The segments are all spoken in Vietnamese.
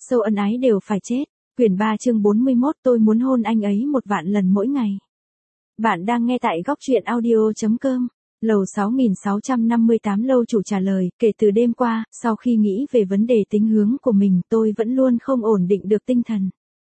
Sâu ân ái đều phải chết. Quyển 3 chương 41 tôi muốn hôn anh ấy 1.000.000 lần mỗi ngày. Bạn đang nghe tại góc truyện audio.com. Lầu 6658 lâu chủ trả lời, kể từ đêm qua, sau khi nghĩ về vấn đề tính hướng của mình tôi vẫn luôn không ổn định được tinh thần.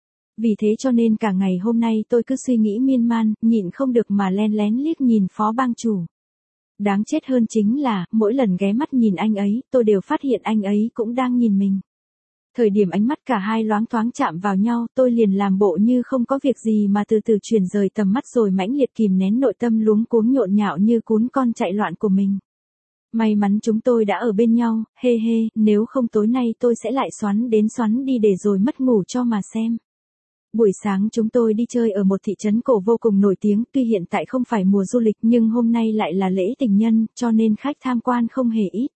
Vì thế cho nên cả ngày hôm nay tôi cứ suy nghĩ miên man, nhịn không được mà len lén liếc nhìn phó bang chủ. Đáng chết hơn chính là, mỗi lần ghé mắt nhìn anh ấy, tôi đều phát hiện anh ấy cũng đang nhìn mình. Thời điểm ánh mắt cả hai loáng thoáng chạm vào nhau, tôi liền làm bộ như không có việc gì mà từ từ chuyển rời tầm mắt rồi mãnh liệt kìm nén nội tâm luống cuống nhộn nhạo như cún con chạy loạn của mình. May mắn chúng tôi đã ở bên nhau, hê hê, nếu không tối nay tôi sẽ lại xoắn đến xoắn đi để rồi mất ngủ cho mà xem. Buổi sáng chúng tôi đi chơi ở một thị trấn cổ vô cùng nổi tiếng, tuy hiện tại không phải mùa du lịch nhưng hôm nay lại là lễ tình nhân, cho nên khách tham quan không hề ít.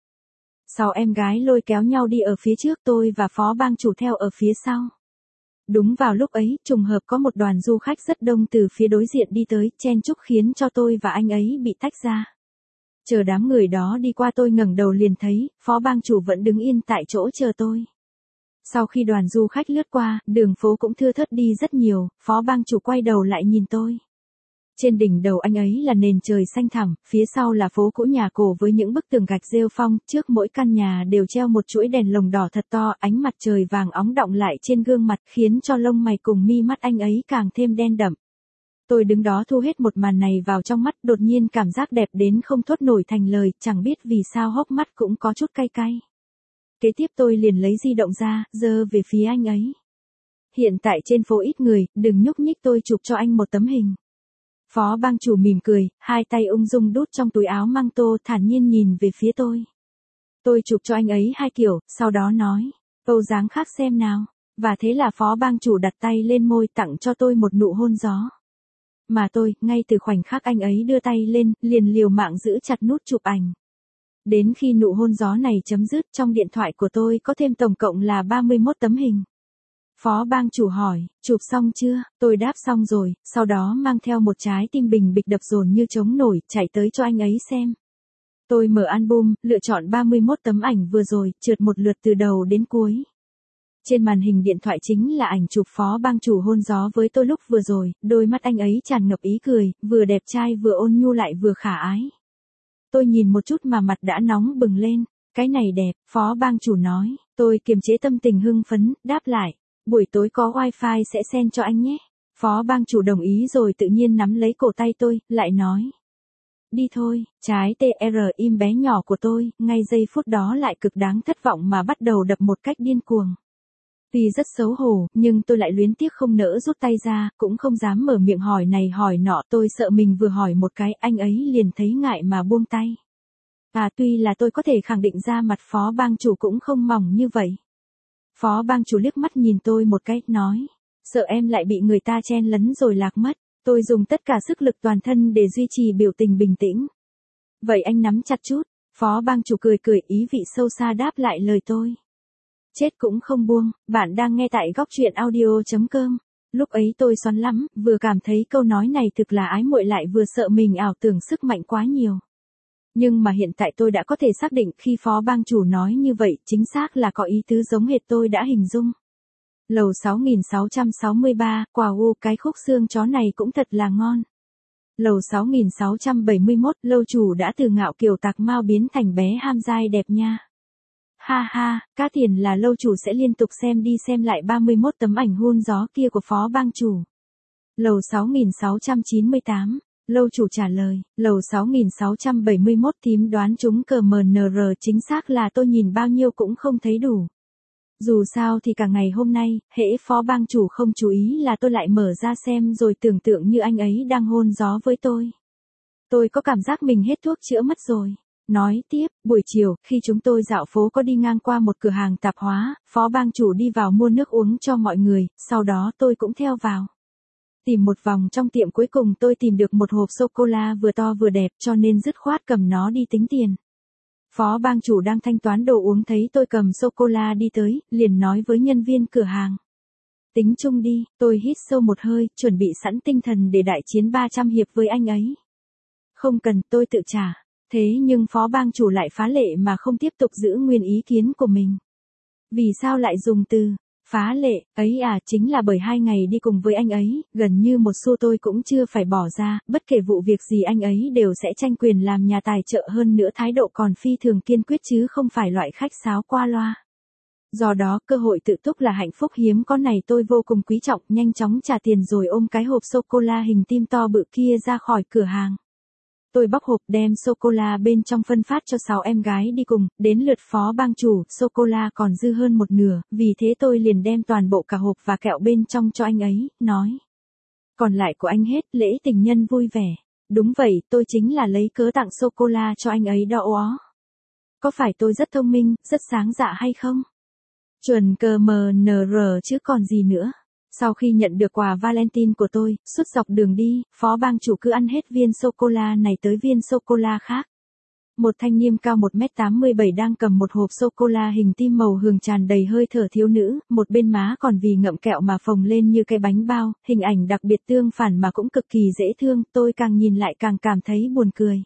6 em gái lôi kéo nhau đi ở phía trước, tôi và phó bang chủ theo ở phía sau. Đúng vào lúc ấy, trùng hợp có một đoàn du khách rất đông từ phía đối diện đi tới, chen chúc khiến cho tôi và anh ấy bị tách ra. Chờ đám người đó đi qua tôi ngẩng đầu liền thấy, phó bang chủ vẫn đứng yên tại chỗ chờ tôi. Sau khi đoàn du khách lướt qua, đường phố cũng thưa thớt đi rất nhiều, phó bang chủ quay đầu lại nhìn tôi. Trên đỉnh đầu anh ấy là nền trời xanh thẳm, phía sau là phố cũ nhà cổ với những bức tường gạch rêu phong, trước mỗi căn nhà đều treo một chuỗi đèn lồng đỏ thật to, ánh mặt trời vàng óng đọng lại trên gương mặt khiến cho lông mày cùng mi mắt anh ấy càng thêm đen đậm. Tôi đứng đó thu hết một màn này vào trong mắt, đột nhiên cảm giác đẹp đến không thốt nổi thành lời, chẳng biết vì sao hốc mắt cũng có chút cay cay. Kế tiếp tôi liền lấy di động ra, giơ về phía anh ấy. Hiện tại trên phố ít người, đừng nhúc nhích, tôi chụp cho anh một tấm hình. Phó bang chủ mỉm cười, hai tay ung dung đút trong túi áo mang tô, thản nhiên nhìn về phía tôi. Tôi chụp cho anh ấy 2 kiểu, sau đó nói, câu dáng khác xem nào. Và thế là phó bang chủ đặt tay lên môi tặng cho tôi một nụ hôn gió. Mà tôi, ngay từ khoảnh khắc anh ấy đưa tay lên, liền liều mạng giữ chặt nút chụp ảnh. Đến khi nụ hôn gió này chấm dứt, trong điện thoại của tôi có thêm tổng cộng là 31 tấm hình. Phó bang chủ hỏi, chụp xong chưa? Tôi đáp xong rồi, sau đó mang theo một trái tim bình bịch đập dồn như trống nổi, chạy tới cho anh ấy xem. Tôi mở album, lựa chọn 31 tấm ảnh vừa rồi, trượt một lượt từ đầu đến cuối. Trên màn hình điện thoại chính là ảnh chụp phó bang chủ hôn gió với tôi lúc vừa rồi, đôi mắt anh ấy tràn ngập ý cười, vừa đẹp trai vừa ôn nhu lại vừa khả ái. Tôi nhìn một chút mà mặt đã nóng bừng lên, cái này đẹp, phó bang chủ nói, tôi kiềm chế tâm tình hưng phấn, đáp lại. Buổi tối có wifi sẽ send cho anh nhé. Phó bang chủ đồng ý rồi tự nhiên nắm lấy cổ tay tôi, lại nói. Đi thôi, trái TR im bé nhỏ của tôi, ngay giây phút đó lại cực đáng thất vọng mà bắt đầu đập một cách điên cuồng. Tuy rất xấu hổ, nhưng tôi lại luyến tiếc không nỡ rút tay ra, cũng không dám mở miệng hỏi này hỏi nọ, tôi sợ mình vừa hỏi một cái, anh ấy liền thấy ngại mà buông tay. Tuy là tôi có thể khẳng định ra mặt phó bang chủ cũng không mỏng như vậy. Phó bang chủ liếc mắt nhìn tôi một cái, nói, sợ em lại bị người ta chen lấn rồi lạc mất. Tôi dùng tất cả sức lực toàn thân để duy trì biểu tình bình tĩnh. Vậy anh nắm chặt chút, phó bang chủ cười cười ý vị sâu xa đáp lại lời tôi. Chết cũng không buông, bạn đang nghe tại góc truyện audio.com. Lúc ấy tôi xoắn lắm, vừa cảm thấy câu nói này thực là ái muội lại vừa sợ mình ảo tưởng sức mạnh quá nhiều. Nhưng mà hiện tại tôi đã có thể xác định khi phó bang chủ nói như vậy chính xác là có ý tứ giống hệt tôi đã hình dung. Lầu 6663, quả cái khúc xương chó này cũng thật là ngon. Lầu 6671, lâu chủ đã từ ngạo kiều tạc mao biến thành bé ham dai đẹp nha. Ha ha, cá tiền là lâu chủ sẽ liên tục xem đi xem lại 31 tấm ảnh hôn gió kia của phó bang chủ. Lầu 6698. Lâu chủ trả lời, lầu 6671 thím đoán trúng CMNR chính xác là tôi nhìn bao nhiêu cũng không thấy đủ. Dù sao thì cả ngày hôm nay, hễ phó bang chủ không chú ý là tôi lại mở ra xem rồi tưởng tượng như anh ấy đang hôn gió với tôi. Tôi có cảm giác mình hết thuốc chữa mất rồi. Nói tiếp, buổi chiều, khi chúng tôi dạo phố có đi ngang qua một cửa hàng tạp hóa, phó bang chủ đi vào mua nước uống cho mọi người, sau đó tôi cũng theo vào. Tìm một vòng trong tiệm cuối cùng tôi tìm được một hộp sô-cô-la vừa to vừa đẹp cho nên dứt khoát cầm nó đi tính tiền. Phó bang chủ đang thanh toán đồ uống thấy tôi cầm sô-cô-la đi tới, liền nói với nhân viên cửa hàng. Tính chung đi, tôi hít sâu một hơi, chuẩn bị sẵn tinh thần để đại chiến 300 hiệp với anh ấy. Không cần, tôi tự trả. Thế nhưng phó bang chủ lại phá lệ mà không tiếp tục giữ nguyên ý kiến của mình. Vì sao lại dùng từ Phá lệ, ấy à, chính là bởi 2 ngày đi cùng với anh ấy, gần như một xu tôi cũng chưa phải bỏ ra, bất kể vụ việc gì anh ấy đều sẽ tranh quyền làm nhà tài trợ, hơn nữa thái độ còn phi thường kiên quyết chứ không phải loại khách sáo qua loa. Do đó, cơ hội tự túc là hạnh phúc hiếm có này tôi vô cùng quý trọng, nhanh chóng trả tiền rồi ôm cái hộp sô-cô-la hình tim to bự kia ra khỏi cửa hàng. Tôi bóc hộp đem sô-cô-la bên trong phân phát cho 6 em gái đi cùng, đến lượt phó bang chủ, sô-cô-la còn dư hơn một nửa, vì thế tôi liền đem toàn bộ cả hộp và kẹo bên trong cho anh ấy, nói. Còn lại của anh hết, lễ tình nhân vui vẻ. Đúng vậy, tôi chính là lấy cớ tặng sô-cô-la cho anh ấy đó ó. Có phải tôi rất thông minh, rất sáng dạ hay không? Chuẩn cờ mờ nờ rờ chứ còn gì nữa. Sau khi nhận được quà Valentine của tôi, suốt dọc đường đi, phó bang chủ cứ ăn hết viên sô-cô-la này tới viên sô-cô-la khác. Một thanh niên cao 1m87 đang cầm một hộp sô-cô-la hình tim màu hường tràn đầy hơi thở thiếu nữ, một bên má còn vì ngậm kẹo mà phồng lên như cái bánh bao, hình ảnh đặc biệt tương phản mà cũng cực kỳ dễ thương, tôi càng nhìn lại càng cảm thấy buồn cười.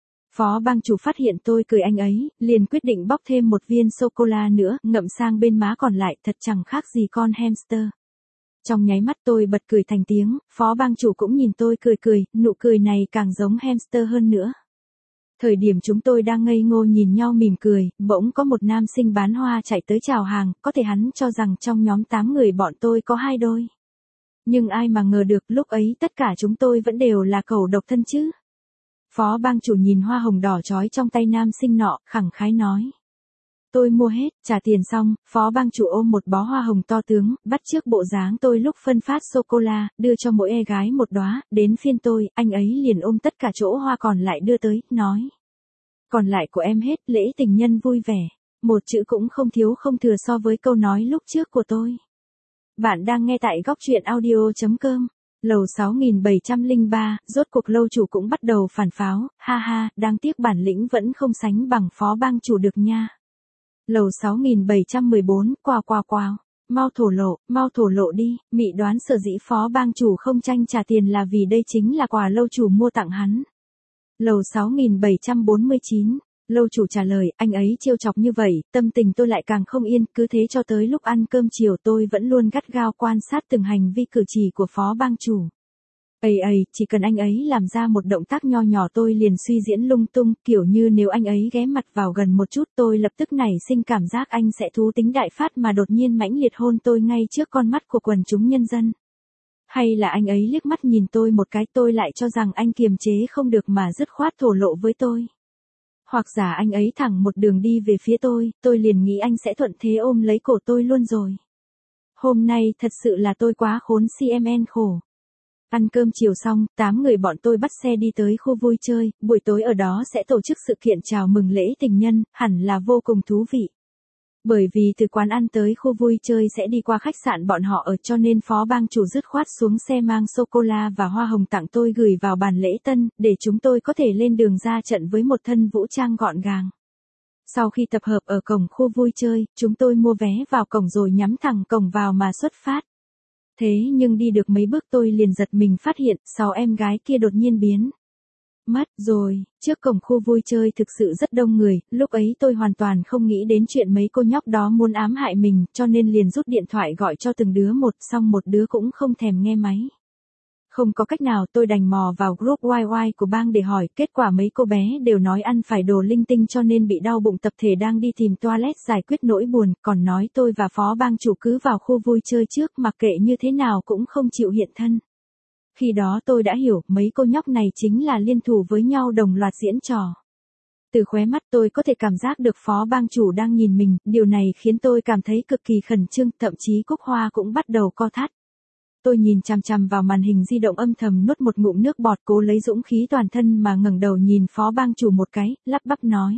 Phó bang chủ phát hiện tôi cười anh ấy, liền quyết định bóc thêm một viên sô-cô-la nữa, ngậm sang bên má còn lại, thật chẳng khác gì con hamster. Trong nháy mắt tôi bật cười thành tiếng, phó bang chủ cũng nhìn tôi cười, nụ cười này càng giống hamster hơn nữa. Thời điểm chúng tôi đang ngây ngô nhìn nhau mỉm cười, bỗng có một nam sinh bán hoa chạy tới chào hàng, có thể hắn cho rằng trong nhóm 8 người bọn tôi có 2 đôi. Nhưng ai mà ngờ được lúc ấy tất cả chúng tôi vẫn đều là cẩu độc thân chứ. Phó bang chủ nhìn hoa hồng đỏ chói trong tay nam sinh nọ, khẳng khái nói. Tôi mua hết, trả tiền xong, phó bang chủ ôm một bó hoa hồng to tướng, bắt chước bộ dáng tôi lúc phân phát sô-cô-la, đưa cho mỗi em gái một đóa, đến phiên tôi, anh ấy liền ôm tất cả chỗ hoa còn lại đưa tới, nói. Còn lại của em hết, lễ tình nhân vui vẻ. Một chữ cũng không thiếu không thừa so với câu nói lúc trước của tôi. Bạn đang nghe tại góc truyện audio.com. Lầu 6703, rốt cuộc lâu chủ cũng bắt đầu phản pháo, ha ha, đáng tiếc bản lĩnh vẫn không sánh bằng phó bang chủ được nha. Lầu 6714, quào, mau thổ lộ đi, mị đoán sở dĩ phó bang chủ không tranh trả tiền là vì đây chính là quà lâu chủ mua tặng hắn. Lầu 6749, lâu chủ trả lời, anh ấy trêu chọc như vậy, tâm tình tôi lại càng không yên, cứ thế cho tới lúc ăn cơm chiều tôi vẫn luôn gắt gao quan sát từng hành vi cử chỉ của phó bang chủ. Chỉ cần anh ấy làm ra một động tác nho nhỏ tôi liền suy diễn lung tung, kiểu như nếu anh ấy ghé mặt vào gần một chút tôi lập tức nảy sinh cảm giác anh sẽ thú tính đại phát mà đột nhiên mãnh liệt hôn tôi ngay trước con mắt của quần chúng nhân dân. Hay là anh ấy liếc mắt nhìn tôi một cái tôi lại cho rằng anh kiềm chế không được mà dứt khoát thổ lộ với tôi. Hoặc giả anh ấy thẳng một đường đi về phía tôi liền nghĩ anh sẽ thuận thế ôm lấy cổ tôi luôn rồi. Hôm nay thật sự là tôi quá khốn CMN khổ. Ăn cơm chiều xong, 8 người bọn tôi bắt xe đi tới khu vui chơi, buổi tối ở đó sẽ tổ chức sự kiện chào mừng lễ tình nhân, hẳn là vô cùng thú vị. Bởi vì từ quán ăn tới khu vui chơi sẽ đi qua khách sạn bọn họ ở cho nên phó bang chủ dứt khoát xuống xe mang sô-cô-la và hoa hồng tặng tôi gửi vào bàn lễ tân, để chúng tôi có thể lên đường ra trận với một thân vũ trang gọn gàng. Sau khi tập hợp ở cổng khu vui chơi, chúng tôi mua vé vào cổng rồi nhắm thẳng cổng vào mà xuất phát. Thế nhưng đi được mấy bước tôi liền giật mình phát hiện 6 em gái kia đột nhiên biến mất rồi. Trước cổng khu vui chơi thực sự rất đông người, lúc ấy tôi hoàn toàn không nghĩ đến chuyện mấy cô nhóc đó muốn ám hại mình, cho nên liền rút điện thoại gọi cho từng đứa một, xong một đứa cũng không thèm nghe máy. Không có cách nào tôi đành mò vào group YY của bang để hỏi, kết quả mấy cô bé đều nói ăn phải đồ linh tinh cho nên bị đau bụng tập thể đang đi tìm toilet giải quyết nỗi buồn, còn nói tôi và phó bang chủ cứ vào khu vui chơi trước mặc kệ như thế nào cũng không chịu hiện thân. Khi đó tôi đã hiểu, mấy cô nhóc này chính là liên thủ với nhau đồng loạt diễn trò. Từ khóe mắt tôi có thể cảm giác được phó bang chủ đang nhìn mình, điều này khiến tôi cảm thấy cực kỳ khẩn trương, thậm chí cúc hoa cũng bắt đầu co thắt. Tôi nhìn chằm chằm vào màn hình di động âm thầm nuốt một ngụm nước bọt cố lấy dũng khí toàn thân mà ngẩng đầu nhìn phó bang chủ một cái, lắp bắp nói.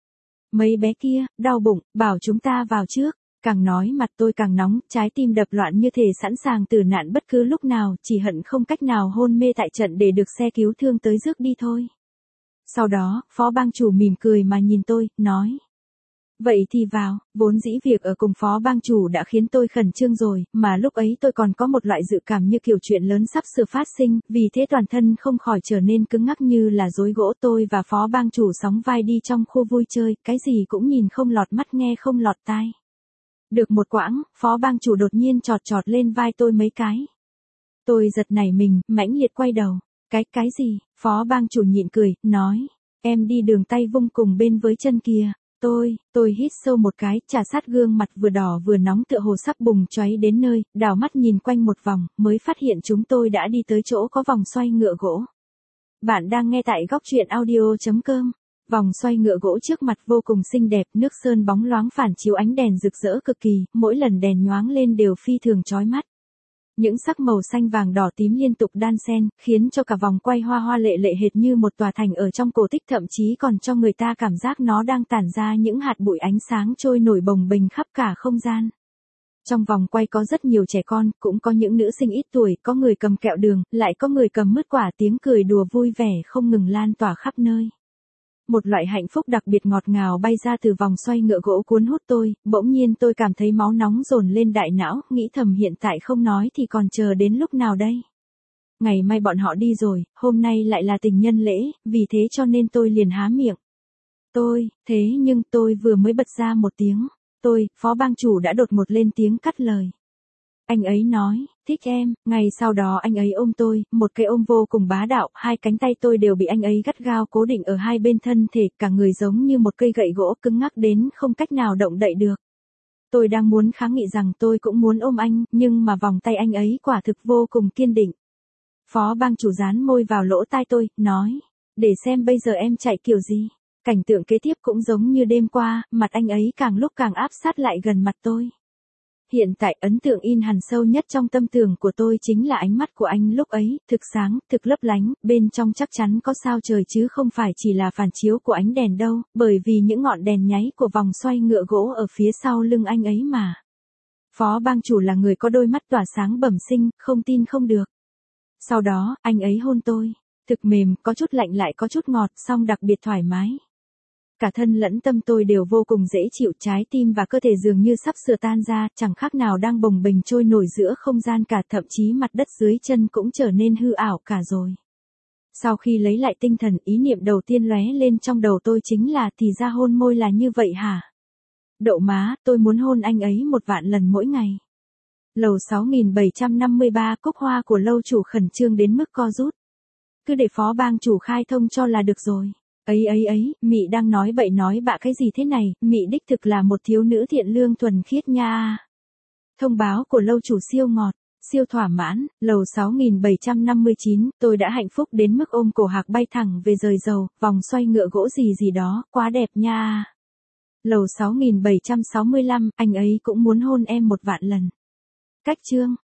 Mấy bé kia, đau bụng, bảo chúng ta vào trước. Càng nói mặt tôi càng nóng, trái tim đập loạn như thể sẵn sàng tử nạn bất cứ lúc nào, chỉ hận không cách nào hôn mê tại trận để được xe cứu thương tới rước đi thôi. Sau đó, phó bang chủ mỉm cười mà nhìn tôi, nói. Vậy thì vào, vốn dĩ việc ở cùng phó bang chủ đã khiến tôi khẩn trương rồi, mà lúc ấy tôi còn có một loại dự cảm như kiểu chuyện lớn sắp sửa phát sinh, vì thế toàn thân không khỏi trở nên cứng ngắc như là rối gỗ. Tôi và phó bang chủ sóng vai đi trong khu vui chơi, cái gì cũng nhìn không lọt mắt nghe không lọt tai. Được một quãng, phó bang chủ đột nhiên chọt chọt lên vai tôi mấy cái. Tôi giật nảy mình, mãnh liệt quay đầu. Cái gì? Phó bang chủ nhịn cười, nói. Em đi đường tay vung cùng bên với chân kìa. Tôi hít sâu một cái, trà sát gương mặt vừa đỏ vừa nóng tựa hồ sắp bùng cháy đến nơi, đảo mắt nhìn quanh một vòng, mới phát hiện chúng tôi đã đi tới chỗ có vòng xoay ngựa gỗ. Bạn đang nghe tại góc truyện audio.com. Vòng xoay ngựa gỗ trước mặt vô cùng xinh đẹp, nước sơn bóng loáng phản chiếu ánh đèn rực rỡ cực kỳ, mỗi lần đèn nhoáng lên đều phi thường chói mắt. Những sắc màu xanh vàng đỏ tím liên tục đan xen, khiến cho cả vòng quay hoa hoa lệ lệ hệt như một tòa thành ở trong cổ tích, thậm chí còn cho người ta cảm giác nó đang tản ra những hạt bụi ánh sáng trôi nổi bồng bềnh khắp cả không gian. Trong vòng quay có rất nhiều trẻ con, cũng có những nữ sinh ít tuổi, có người cầm kẹo đường, lại có người cầm mứt quả, tiếng cười đùa vui vẻ không ngừng lan tỏa khắp nơi. Một loại hạnh phúc đặc biệt ngọt ngào bay ra từ vòng xoay ngựa gỗ cuốn hút tôi, bỗng nhiên tôi cảm thấy máu nóng dồn lên đại não, nghĩ thầm hiện tại không nói thì còn chờ đến lúc nào đây. Ngày mai bọn họ đi rồi, hôm nay lại là tình nhân lễ, vì thế cho nên tôi liền há miệng. Thế nhưng tôi vừa mới bật ra một tiếng. Phó bang chủ đã đột ngột lên tiếng cắt lời. Anh ấy nói, thích em, ngay sau đó anh ấy ôm tôi, một cái ôm vô cùng bá đạo, hai cánh tay tôi đều bị anh ấy gắt gao cố định ở hai bên thân thể, cả người giống như một cây gậy gỗ cứng ngắc đến không cách nào động đậy được. Tôi đang muốn kháng nghị rằng tôi cũng muốn ôm anh, nhưng mà vòng tay anh ấy quả thực vô cùng kiên định. Phó bang chủ dán môi vào lỗ tai tôi, nói, để xem bây giờ em chạy kiểu gì. Cảnh tượng kế tiếp cũng giống như đêm qua, mặt anh ấy càng lúc càng áp sát lại gần mặt tôi. Hiện tại ấn tượng in hằn sâu nhất trong tâm tưởng của tôi chính là ánh mắt của anh lúc ấy, thực sáng, thực lấp lánh, bên trong chắc chắn có sao trời chứ không phải chỉ là phản chiếu của ánh đèn đâu, bởi vì những ngọn đèn nháy của vòng xoay ngựa gỗ ở phía sau lưng anh ấy mà. Phó bang chủ là người có đôi mắt tỏa sáng bẩm sinh, không tin không được. Sau đó, anh ấy hôn tôi, thực mềm, có chút lạnh lại có chút ngọt, song đặc biệt thoải mái. Cả thân lẫn tâm tôi đều vô cùng dễ chịu, trái tim và cơ thể dường như sắp sửa tan ra, chẳng khác nào đang bồng bềnh trôi nổi giữa không gian cả, thậm chí mặt đất dưới chân cũng trở nên hư ảo cả rồi. Sau khi lấy lại tinh thần, ý niệm đầu tiên lóe lên trong đầu tôi chính là thì ra hôn môi là như vậy hả? Đậu má, tôi muốn hôn anh ấy 1.000.000 lần mỗi ngày. Lầu 6753 cúc hoa của lâu chủ khẩn trương đến mức co rút. Cứ để phó bang chủ khai thông cho là được rồi. Mị đang nói bậy nói bạ cái gì thế này, mị đích thực là một thiếu nữ thiện lương thuần khiết nha. Thông báo của lâu chủ siêu ngọt, siêu thỏa mãn, lầu 6759, tôi đã hạnh phúc đến mức ôm cổ hạc bay thẳng về rời dầu, vòng xoay ngựa gỗ gì đó, quá đẹp nha. Lầu 6765, anh ấy cũng muốn hôn em 1.000.000 lần. Cách chương.